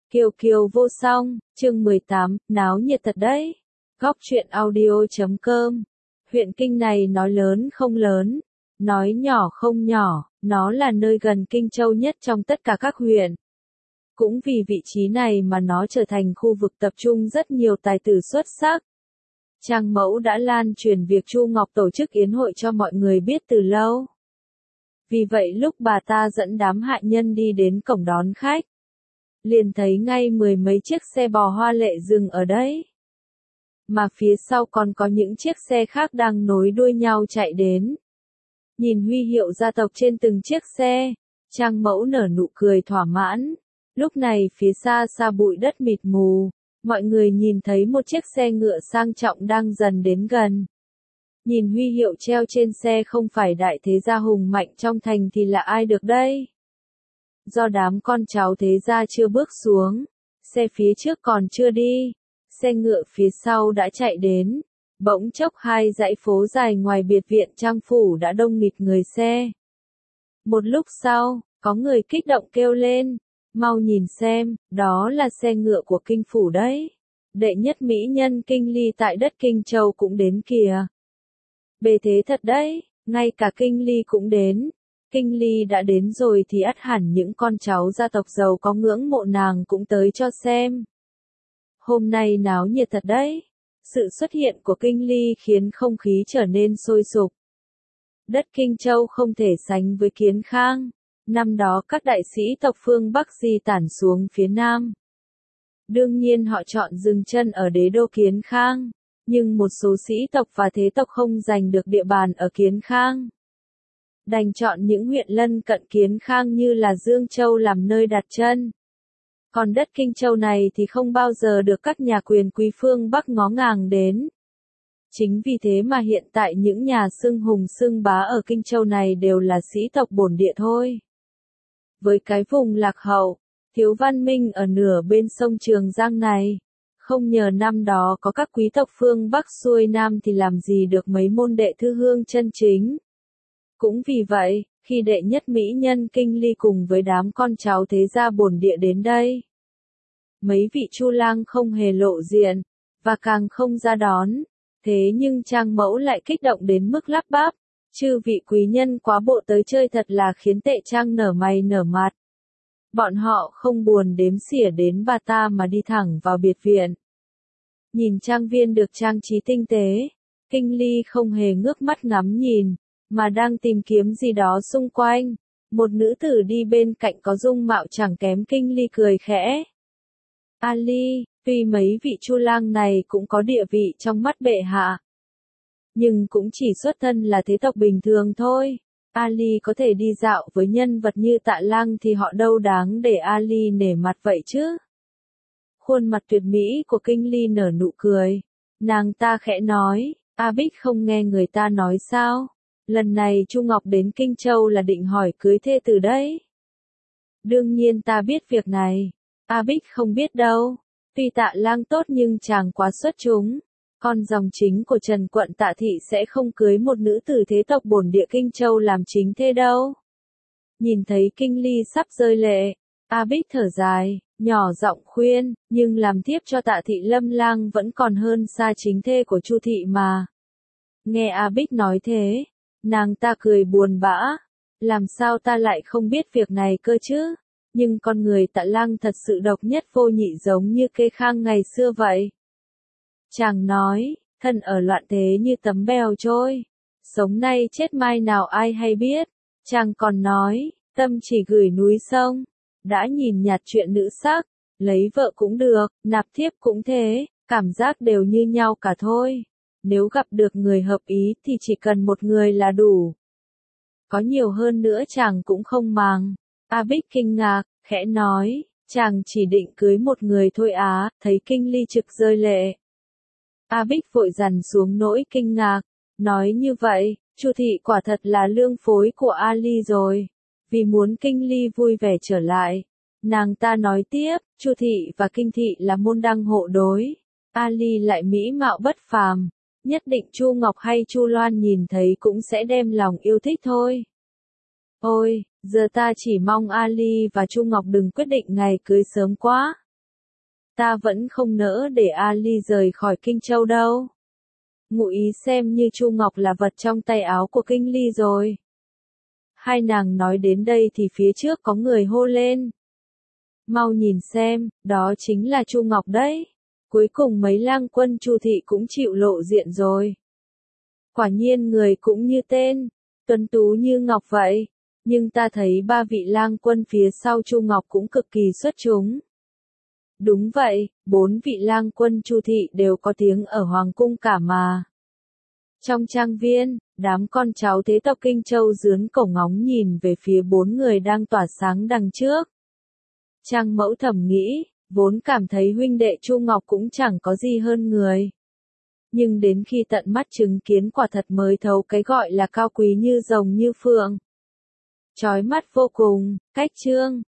Kiều Kiều vô song, chương 18, náo nhiệt thật đấy. Góc truyện audio.com. Huyện Kinh này nói lớn không lớn, nói nhỏ không nhỏ, nó là nơi gần Kinh Châu nhất trong tất cả các huyện. Cũng vì vị trí này mà nó trở thành khu vực tập trung rất nhiều tài tử xuất sắc. Trang Mẫu đã lan truyền việc Chu Ngọc tổ chức yến hội cho mọi người biết từ lâu. Vì vậy lúc bà ta dẫn đám hạ nhân đi đến cổng đón khách, liền thấy ngay mười mấy chiếc xe bò hoa lệ dừng ở đấy. Mà phía sau còn có những chiếc xe khác đang nối đuôi nhau chạy đến. Nhìn huy hiệu gia tộc trên từng chiếc xe, Trang Mẫu nở nụ cười thỏa mãn. Lúc này phía xa xa bụi đất mịt mù, mọi người nhìn thấy một chiếc xe ngựa sang trọng đang dần đến gần. Nhìn huy hiệu treo trên xe không phải đại thế gia hùng mạnh trong thành thì là ai được đây? Do đám con cháu thế gia chưa bước xuống, xe phía trước còn chưa đi, xe ngựa phía sau đã chạy đến. Bỗng chốc hai dãy phố dài ngoài biệt viện Trang phủ đã đông nghịt người xe. Một lúc sau, có người kích động kêu lên, mau nhìn xem, đó là xe ngựa của Kinh phủ đấy. Đệ nhất mỹ nhân Kinh Ly tại đất Kinh Châu cũng đến kìa. Bề thế thật đấy, ngay cả Kinh Ly cũng đến. Kinh Ly đã đến rồi thì ắt hẳn những con cháu gia tộc giàu có ngưỡng mộ nàng cũng tới cho xem. Hôm nay náo nhiệt thật đấy. Sự xuất hiện của Kinh Ly khiến không khí trở nên sôi sục. Đất Kinh Châu không thể sánh với Kiến Khang. Năm đó các đại sĩ tộc phương Bắc di tản xuống phía Nam. Đương nhiên họ chọn dừng chân ở đế đô Kiến Khang. Nhưng một số sĩ tộc và thế tộc không giành được địa bàn ở Kiến Khang, đành chọn những huyện lân cận Kiến Khang như là Dương Châu làm nơi đặt chân. Còn đất Kinh Châu này thì không bao giờ được các nhà quyền quý phương Bắc ngó ngàng đến. Chính vì thế mà hiện tại những nhà xưng hùng xưng bá ở Kinh Châu này đều là sĩ tộc bổn địa thôi. Với cái vùng lạc hậu, thiếu văn minh ở nửa bên sông Trường Giang này, không nhờ năm đó có các quý tộc phương Bắc xuôi Nam thì làm gì được mấy môn đệ thư hương chân chính. Cũng vì vậy, khi đệ nhất mỹ nhân Kinh Ly cùng với đám con cháu thế gia bổn địa đến đây, mấy vị chu lang không hề lộ diện, và càng không ra đón. Thế nhưng Trang Mẫu lại kích động đến mức lắp bắp, chư vị quý nhân quá bộ tới chơi thật là khiến Tệ Trang nở mày nở mặt. Bọn họ không buồn đếm xỉa đến bà ta mà đi thẳng vào biệt viện. Nhìn trang viên được trang trí tinh tế, Kinh Ly không hề ngước mắt ngắm nhìn, mà đang tìm kiếm gì đó xung quanh. Một nữ tử đi bên cạnh có dung mạo chẳng kém Kinh Ly cười khẽ. A Ly, tuy mấy vị chu lang này cũng có địa vị trong mắt bệ hạ, nhưng cũng chỉ xuất thân là thế tộc bình thường thôi. A Ly có thể đi dạo với nhân vật như Tạ Lang thì họ đâu đáng để A Ly nể mặt vậy chứ. Khuôn mặt tuyệt mỹ của Kinh Ly nở nụ cười. Nàng ta khẽ nói, A Bích không nghe người ta nói sao? Lần này Chu Ngọc đến Kinh Châu là định hỏi cưới thê từ đấy. Đương nhiên ta biết việc này. A Bích không biết đâu. Tuy Tạ Lang tốt nhưng chàng quá xuất chúng. Con dòng chính của Trần quận Tạ Thị sẽ không cưới một nữ tử thế tộc bổn địa Kinh Châu làm chính thê đâu. Nhìn thấy Kinh Ly sắp rơi lệ, A Bích thở dài, nhỏ giọng khuyên, nhưng làm thiếp cho Tạ Thị Lâm Lang vẫn còn hơn xa chính thê của Chu Thị mà. Nghe A Bích nói thế, nàng ta cười buồn bã, làm sao ta lại không biết việc này cơ chứ, nhưng con người Tạ Lang thật sự độc nhất vô nhị giống như Kê Khang ngày xưa vậy. Chàng nói, thân ở loạn thế như tấm bèo trôi, sống nay chết mai nào ai hay biết. Chàng còn nói, tâm chỉ gửi núi sông, đã nhìn nhạt chuyện nữ sắc, lấy vợ cũng được, nạp thiếp cũng thế, cảm giác đều như nhau cả thôi. Nếu gặp được người hợp ý thì chỉ cần một người là đủ. Có nhiều hơn nữa chàng cũng không màng. A Bích kinh ngạc, khẽ nói, chàng chỉ định cưới một người thôi á, thấy Kinh Ly trực rơi lệ. A Bích vội dằn xuống nỗi kinh ngạc, nói như vậy, Chu Thị quả thật là lương phối của A Ly rồi. Vì muốn Kinh Ly vui vẻ trở lại, nàng ta nói tiếp, Chu Thị và Kinh Thị là môn đăng hộ đối, A Ly lại mỹ mạo bất phàm, nhất định Chu Ngọc hay Chu Loan nhìn thấy cũng sẽ đem lòng yêu thích thôi. Ôi, giờ ta chỉ mong A Ly và Chu Ngọc đừng quyết định ngày cưới sớm quá. ta vẫn không nỡ để Ali rời khỏi Kinh Châu đâu. Ngụ ý xem như Chu Ngọc là vật trong tay áo của Kinh Ly rồi. Hai nàng nói đến đây thì phía trước có người hô lên. Mau nhìn xem, đó chính là Chu Ngọc đấy. Cuối cùng mấy lang quân Chu thị cũng chịu lộ diện rồi. Quả nhiên người cũng như tên, tuấn tú như ngọc vậy. Nhưng ta thấy ba vị lang quân phía sau Chu Ngọc cũng cực kỳ xuất chúng. Đúng vậy, 4 vị lang quân Chu thị đều có tiếng ở hoàng cung cả mà. Trong trang viên, đám con cháu thế tộc Kinh Châu dướn cổ ngóng nhìn về phía 4 người đang tỏa sáng đằng trước. Trang Mẫu thầm nghĩ, vốn cảm thấy huynh đệ Chu Ngọc cũng chẳng có gì hơn người. Nhưng đến khi tận mắt chứng kiến quả thật mới thấu cái gọi là cao quý như rồng như phượng. Chói mắt vô cùng, cách trương,